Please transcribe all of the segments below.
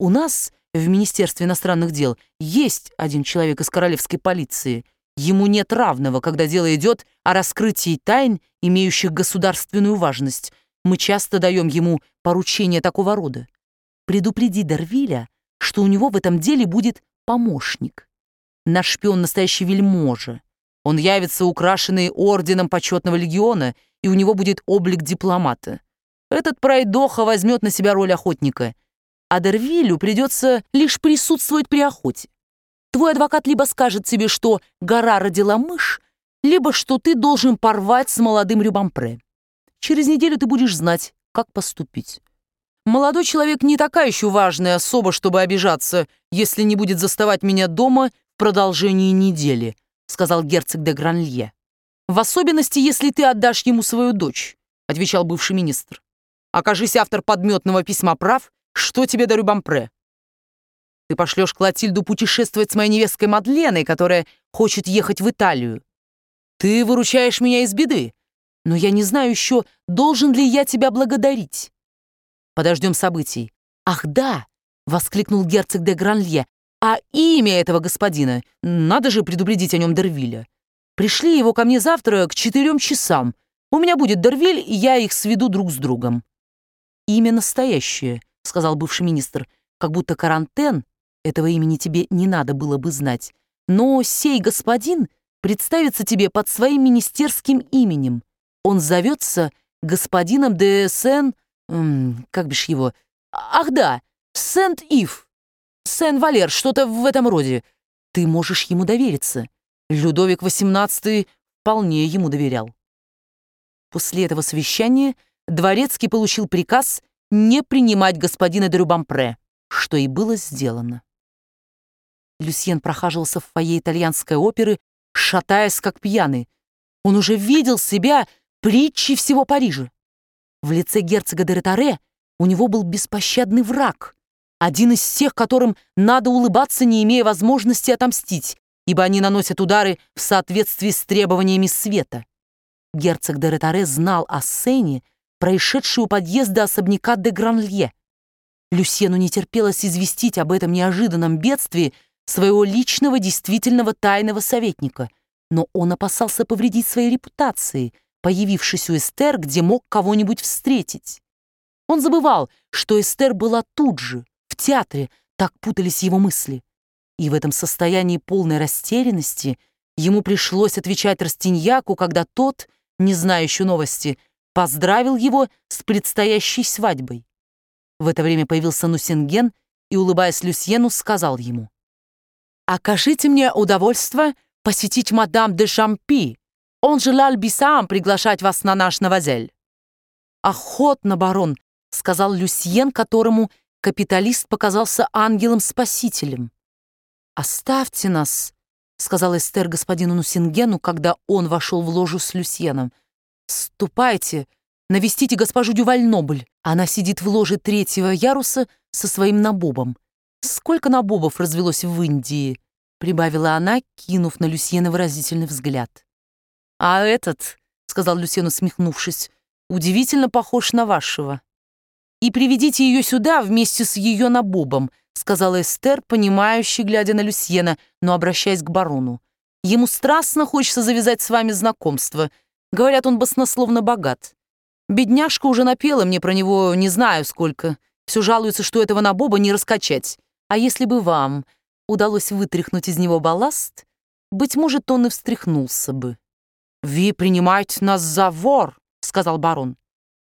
у нас в Министерстве иностранных дел есть один человек из королевской полиции. Ему нет равного, когда дело идет о раскрытии тайн, имеющих государственную важность. Мы часто даем ему поручения такого рода. Предупреди Дервиля, что у него в этом деле будет помощник. Наш шпион настоящий вельможа. Он явится украшенный орденом почетного легиона, и у него будет облик дипломата. Этот пройдоха возьмет на себя роль охотника, а Дервилю придется лишь присутствовать при охоте. Твой адвокат либо скажет тебе, что гора родила мышь, либо что ты должен порвать с молодым Рюбампре. Через неделю ты будешь знать, как поступить. Молодой человек не такая еще важная особа, чтобы обижаться, если не будет заставать меня дома в продолжении недели, сказал герцог де Гранлье. В особенности, если ты отдашь ему свою дочь, отвечал бывший министр. Окажись автор подметного письма прав, что тебе до Рюбампре? Ты пошлешь Клотильду путешествовать с моей невесткой Мадленой, которая хочет ехать в Италию. Ты выручаешь меня из беды, но я не знаю еще, должен ли я тебя благодарить. Подождем событий. Ах, да, воскликнул герцог де Гранлье, а имя этого господина, надо же предупредить о нем Дервиля. Пришли его ко мне завтра к 4 часам. У меня будет Дервиль, и я их сведу друг с другом. Имя настоящее, сказал бывший министр, как будто Карантен, этого имени тебе не надо было бы знать, но сей господин представится тебе под своим министерским именем. Он зовется господином де Сен... как бишь его? Ах да, Сент-Ив, Сен-Валер, что-то в этом роде. Ты можешь ему довериться. Людовик XVIII вполне ему доверял. После этого совещания дворецкий получил приказ не принимать господина де Рюбампре, что и было сделано. Люсьен прохаживался в фойе итальянской оперы, шатаясь как пьяный. Он уже видел себя притчей всего Парижа. В лице герцога де Ретаре у него был беспощадный враг, один из тех, которым надо улыбаться, не имея возможности отомстить, ибо они наносят удары в соответствии с требованиями света. Герцог де Ретаре знал о сцене, происшедшей у подъезда особняка де Гранлье. Люсьену не терпелось известить об этом неожиданном бедствии своего личного действительного тайного советника, но он опасался повредить своей репутации, появившись у Эстер, где мог кого-нибудь встретить. Он забывал, что Эстер была тут же, в театре, так путались его мысли. И в этом состоянии полной растерянности ему пришлось отвечать Растиньяку, когда тот, не зная еще новости, поздравил его с предстоящей свадьбой. В это время появился Нусинген и, улыбаясь Люсьену, сказал ему: «Окажите мне удовольствие посетить мадам де Шампи. Он желал бы сам приглашать вас на наш новозель». «Охотно, барон», — сказал Люсьен, которому капиталист показался ангелом-спасителем. «Оставьте нас», — сказал Эстер господину Нусингену, когда он вошел в ложу с Люсьеном. «Ступайте, навестите госпожу Дюваль-Нобль. Она сидит в ложе 3-го яруса со своим набобом. Сколько набобов развелось в Индии?» — прибавила она, кинув на Люсьена выразительный взгляд. «А этот, — сказал Люсьен, усмехнувшись, — удивительно похож на вашего. И приведите ее сюда вместе с ее набобом, — сказала Эстер, понимающе глядя на Люсьена, но обращаясь к барону. Ему страстно хочется завязать с вами знакомство. Говорят, он баснословно богат. Бедняжка уже напела мне про него не знаю сколько. Все жалуется, что этого набоба не раскачать. А если бы вам удалось вытряхнуть из него балласт, быть может, он и встряхнулся бы». «Вы принимаете нас за вор», — сказал барон.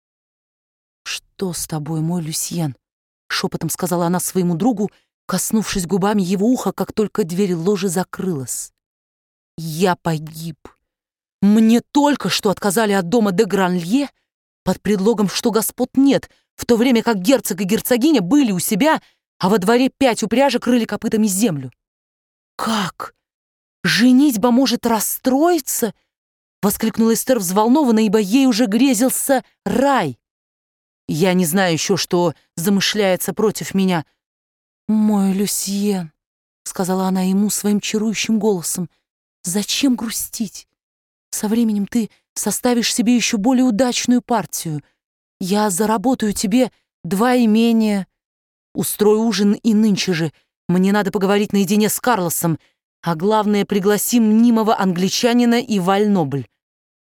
«Что с тобой, мой Люсьен?» — шепотом сказала она своему другу, коснувшись губами его уха, как только дверь ложи закрылась. «Я погиб. Мне только что отказали от дома де Гранлье под предлогом, что господ нет, в то время как герцог и герцогиня были у себя, а во дворе 5 упряжек рыли копытами землю. Как? Женитьба может расстроиться?» — воскликнула Эстер взволнованно, ибо ей уже грезился рай. «Я не знаю еще, что замышляется против меня». «Мой Люсьен», — сказала она ему своим чарующим голосом, — «зачем грустить? Со временем ты составишь себе еще более удачную партию. Я заработаю тебе 2 имения, Устрой ужин и нынче же. Мне надо поговорить наедине с Карлосом. А главное, пригласи мнимого англичанина и Вальнобль.